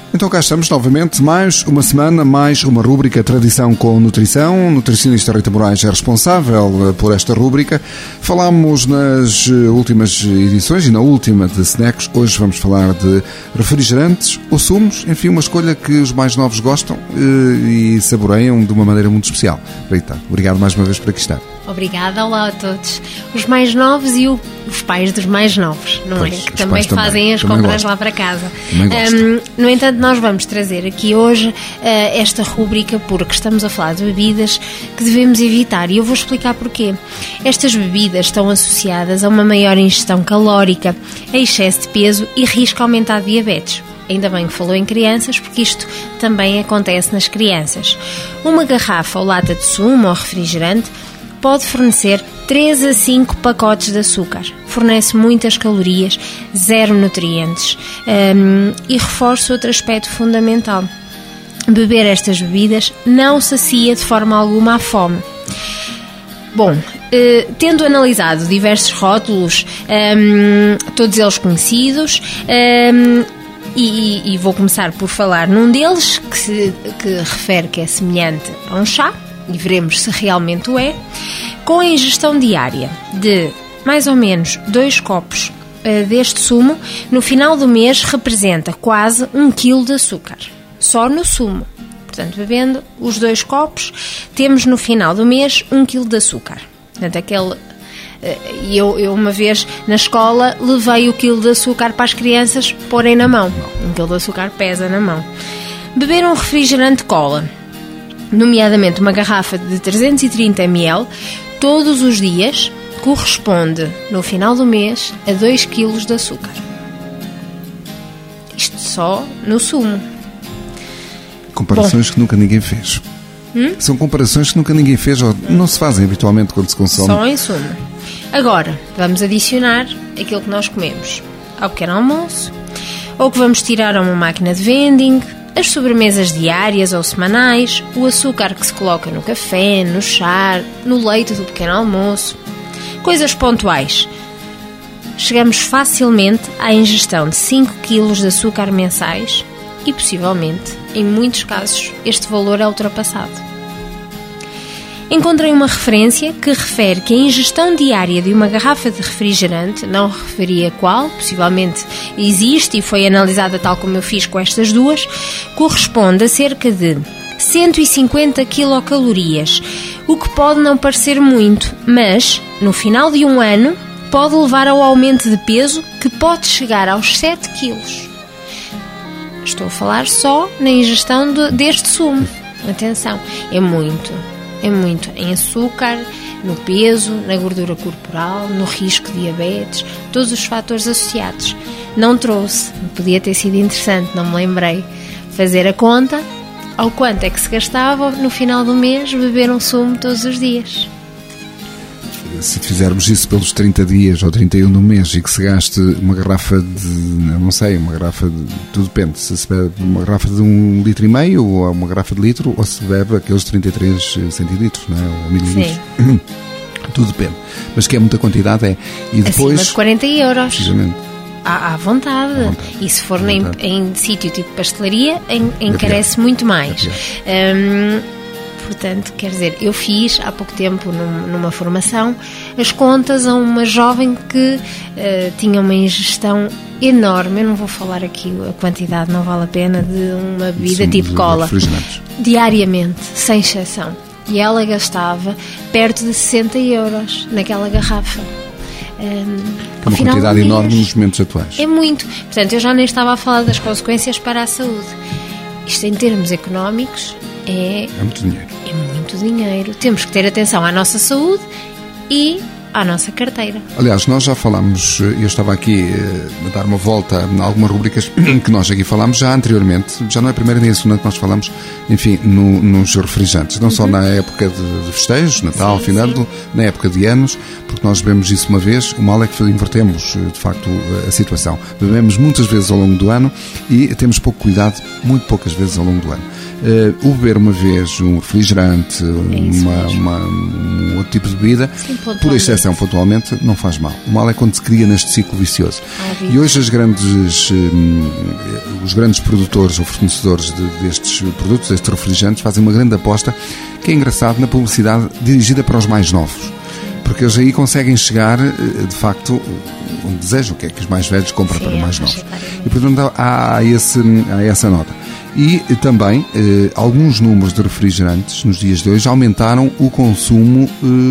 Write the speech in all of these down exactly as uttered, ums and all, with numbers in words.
Então cá estamos novamente, mais uma semana, mais uma rúbrica Tradição com Nutrição. O nutricionista Rita Moraes é responsável por esta rúbrica. Falámos nas últimas edições e na última de snacks. Hoje vamos falar de refrigerantes ou sumos, enfim, uma escolha que os mais novos gostam e saboreiam de uma maneira muito especial. Rita, obrigado mais uma vez por aqui estar. Obrigada, olá a todos. Os mais novos e o, os pais dos mais novos, não pois, é? Que também fazem também, as também compras gosto. Lá para casa. Um, no entanto, nós vamos trazer aqui hoje uh, esta rúbrica porque estamos a falar de bebidas que devemos evitar e eu vou explicar porquê. Estas bebidas estão associadas a uma maior ingestão calórica, a excesso de peso e risco a aumentar diabetes. Ainda bem que falou em crianças, porque isto também acontece nas crianças. Uma garrafa ou lata de sumo ou refrigerante pode fornecer três a cinco pacotes de açúcar. Fornece muitas calorias, zero nutrientes um, e reforça outro aspecto fundamental. Beber estas bebidas não sacia de forma alguma a fome. Bom, eh, tendo analisado diversos rótulos, um, todos eles conhecidos, um, e, e vou começar por falar num deles que, se, que refere que é semelhante a um chá, e veremos se realmente o é, com a ingestão diária de mais ou menos dois copos uh, deste sumo, no final do mês representa quase um quilo de açúcar, só no sumo. Portanto, bebendo os dois copos, temos no final do mês um quilo de açúcar. Portanto, aquele... E eu, eu uma vez na escola levei o quilo de açúcar para as crianças porem na mão. Um quilo de açúcar pesa na mão. Beber um refrigerante cola, nomeadamente uma garrafa de trezentos e trinta mililitros, todos os dias, corresponde, no final do mês, a dois quilos de açúcar. Isto só no sumo. Comparações Bom. que nunca ninguém fez. Hum? São comparações que nunca ninguém fez ou não se fazem habitualmente quando se consome. Só em sumo. Agora, vamos adicionar aquilo que nós comemos ao pequeno almoço, ou que vamos tirar a uma máquina de vending, as sobremesas diárias ou semanais, o açúcar que se coloca no café, no chá, no leite do pequeno almoço. Coisas pontuais. Chegamos facilmente à ingestão de cinco quilos de açúcar mensais e, possivelmente, em muitos casos, este valor é ultrapassado. Encontrei uma referência que refere que a ingestão diária de uma garrafa de refrigerante, não referia qual, possivelmente existe e foi analisada tal como eu fiz com estas duas, corresponde a cerca de cento e cinquenta quilocalorias, o que pode não parecer muito, mas no final de um ano pode levar ao aumento de peso que pode chegar aos sete quilos. Estou a falar só na ingestão de, deste sumo. Atenção, é muito. É muito em açúcar, no peso, na gordura corporal, no risco de diabetes, todos os fatores associados. Não trouxe, podia ter sido interessante, não me lembrei, fazer a conta ao quanto é que se gastava no final do mês beber um sumo todos os dias. Se fizermos isso pelos trinta dias ou trinta e um do mês e que se gaste uma garrafa de, não sei, uma garrafa de, tudo depende, se se bebe uma garrafa de um litro e meio ou uma garrafa de litro ou se bebe aqueles trinta e três centilitros, não é? Ou mililitros. Sim. Tudo depende. Mas que é muita quantidade é. E depois, acima de quarenta euros. Precisamente. À, à, vontade. à vontade. E se for em, em sítio tipo pastelaria, en, encarece é muito mais. É hum, Portanto, quer dizer, eu fiz há pouco tempo num, numa formação as contas a uma jovem que uh, tinha uma ingestão enorme, eu não vou falar aqui a quantidade, não vale a pena, de uma bebida Sim, tipo cola, diariamente, sem exceção. E ela gastava perto de sessenta euros naquela garrafa. Um, é uma quantidade enorme nos momentos atuais. É muito. Portanto, eu já nem estava a falar das consequências para a saúde. Isto em termos económicos é... É muito dinheiro. É muito dinheiro. Temos que ter atenção à nossa saúde e à nossa carteira. Aliás, nós já falámos, eu estava aqui a dar uma volta em algumas rubricas que nós aqui falámos já anteriormente, já não é a primeira nem a segunda que nós falamos, enfim, no, nos refrigerantes, não uhum. só na época de, de festejos, Natal, sim, fim de ano, na época de anos, porque nós bebemos isso uma vez, o mal é que invertemos, de facto, a situação. Bebemos muitas vezes ao longo do ano e temos pouco cuidado, muito poucas vezes ao longo do ano. Uh, o beber uma vez um refrigerante, uma, uma, um outro tipo de bebida, sim, por excesso exceção pontualmente, não faz mal. O mal é quando se cria neste ciclo vicioso. E hoje as grandes, hum, os grandes produtores ou fornecedores de, destes produtos, destes refrigerantes, fazem uma grande aposta, que é engraçado, na publicidade dirigida para os mais novos. Porque eles aí conseguem chegar, de facto, onde desejam, que é que os mais velhos compram Sim, para os mais novos. E, portanto, há, esse, há essa nota. E também, eh, alguns números de refrigerantes, nos dias de hoje, aumentaram o consumo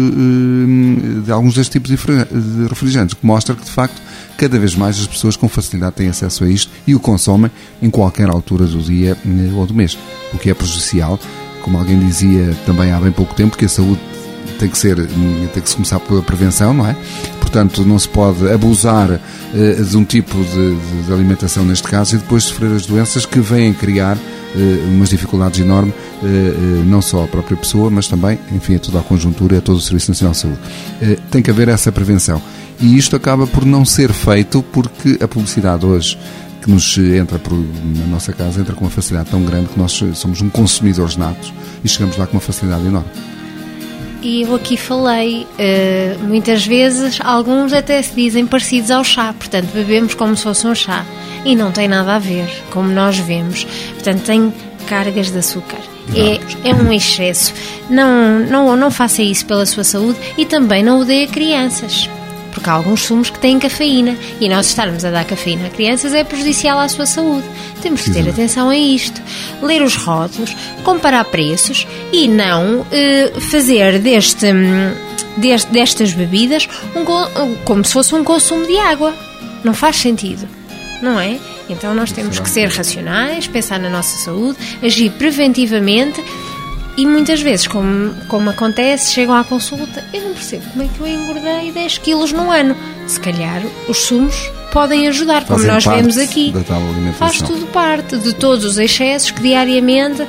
eh, de alguns destes tipos de refrigerantes, o que mostra que, de facto, cada vez mais as pessoas com facilidade têm acesso a isto e o consomem em qualquer altura do dia eh, ou do mês, o que é prejudicial, como alguém dizia também há bem pouco tempo, que a saúde tem que ser, tem que se começar pela prevenção, não é? Portanto, não se pode abusar uh, de um tipo de, de, de alimentação, neste caso, e depois sofrer as doenças que vêm criar uh, umas dificuldades enormes, uh, uh, não só à própria pessoa, mas também, enfim, a toda a conjuntura e a todo o Serviço Nacional de Saúde. Uh, tem que haver essa prevenção. E isto acaba por não ser feito porque a publicidade hoje, que nos entra por, na nossa casa, entra com uma facilidade tão grande que nós somos um consumidores natos e chegamos lá com uma facilidade enorme. E eu aqui falei, uh, muitas vezes, alguns até se dizem parecidos ao chá, portanto bebemos como se fosse um chá, e não tem nada a ver, como nós vemos, portanto tem cargas de açúcar, é, é um excesso, não, não, não faça isso pela sua saúde e também não o dê a crianças, porque há alguns sumos que têm cafeína e nós estarmos a dar cafeína a crianças é prejudicial à sua saúde. Temos que ter atenção a isto, ler os rótulos, comparar preços e não eh, fazer deste, deste, destas bebidas um, como se fosse um consumo de água. Não faz sentido, não é? Então nós temos que ser racionais, pensar na nossa saúde, agir preventivamente. E muitas vezes, como, como acontece, chegam à consulta, eu não percebo como é que eu engordei dez quilos num ano. Se calhar os sumos podem ajudar, como nós vemos aqui. Faz tudo parte de todos os excessos que diariamente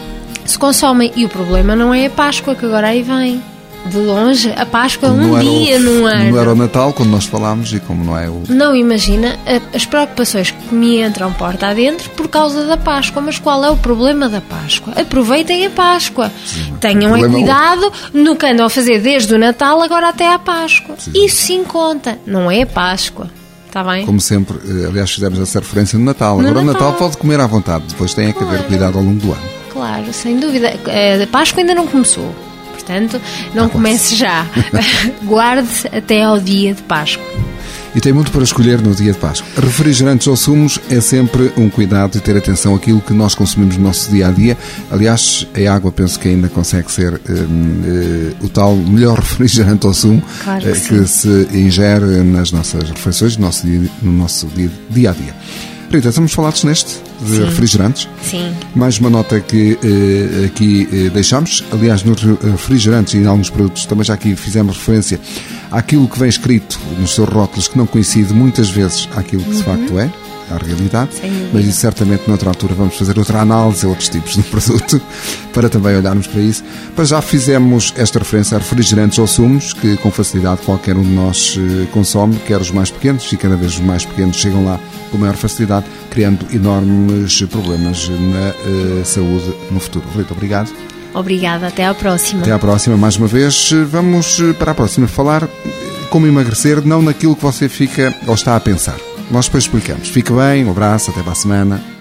se consomem. E o problema não é a Páscoa, que agora aí vem. De longe, a Páscoa um dia no ano. Não era o Natal, quando nós falámos, e como não é o... Não imagina as preocupações que me entram porta adentro por causa da Páscoa. Mas qual é o problema da Páscoa? Aproveitem a Páscoa. Sim, tenham é cuidado no que andam a fazer desde o Natal agora até à Páscoa. Sim. Isso sim conta, não é a Páscoa. Está bem? Como sempre, aliás, fizemos essa referência no Natal. No agora Natal. o Natal pode comer à vontade, depois tem que haver cuidado ao longo do ano. Claro, sem dúvida. A Páscoa ainda não começou. Portanto, não ah, comece já. Guarde até ao dia de Páscoa. E tem muito para escolher no dia de Páscoa. Refrigerantes ou sumos é sempre um cuidado e ter atenção àquilo que nós consumimos no nosso dia-a-dia. Aliás, a água penso que ainda consegue ser um, um, o tal melhor refrigerante ou sumo claro que, uh, que se ingere nas nossas refeições, no nosso dia, no nosso dia-a-dia. Rita, estamos falados neste de Sim. refrigerantes. Sim. Mais uma nota que eh, aqui eh, deixamos. Aliás, nos refrigerantes e em alguns produtos também já aqui fizemos referência àquilo que vem escrito nos seus rótulos, que não coincide muitas vezes àquilo que uhum. de facto é, à realidade. Mas isso certamente noutra altura vamos fazer outra análise a outros tipos de produto para também olharmos para isso. Mas já fizemos esta referência a refrigerantes ou sumos que com facilidade qualquer um de nós eh, consome, quer os mais pequenos, e cada vez os mais pequenos chegam lá com maior facilidade, criando enormes problemas na uh, saúde no futuro. Rita, obrigado. Obrigada, até à próxima. Até à próxima, mais uma vez. Vamos para a próxima falar como emagrecer, não naquilo que você fica ou está a pensar. Nós depois explicamos. Fique bem, um abraço, até para a semana.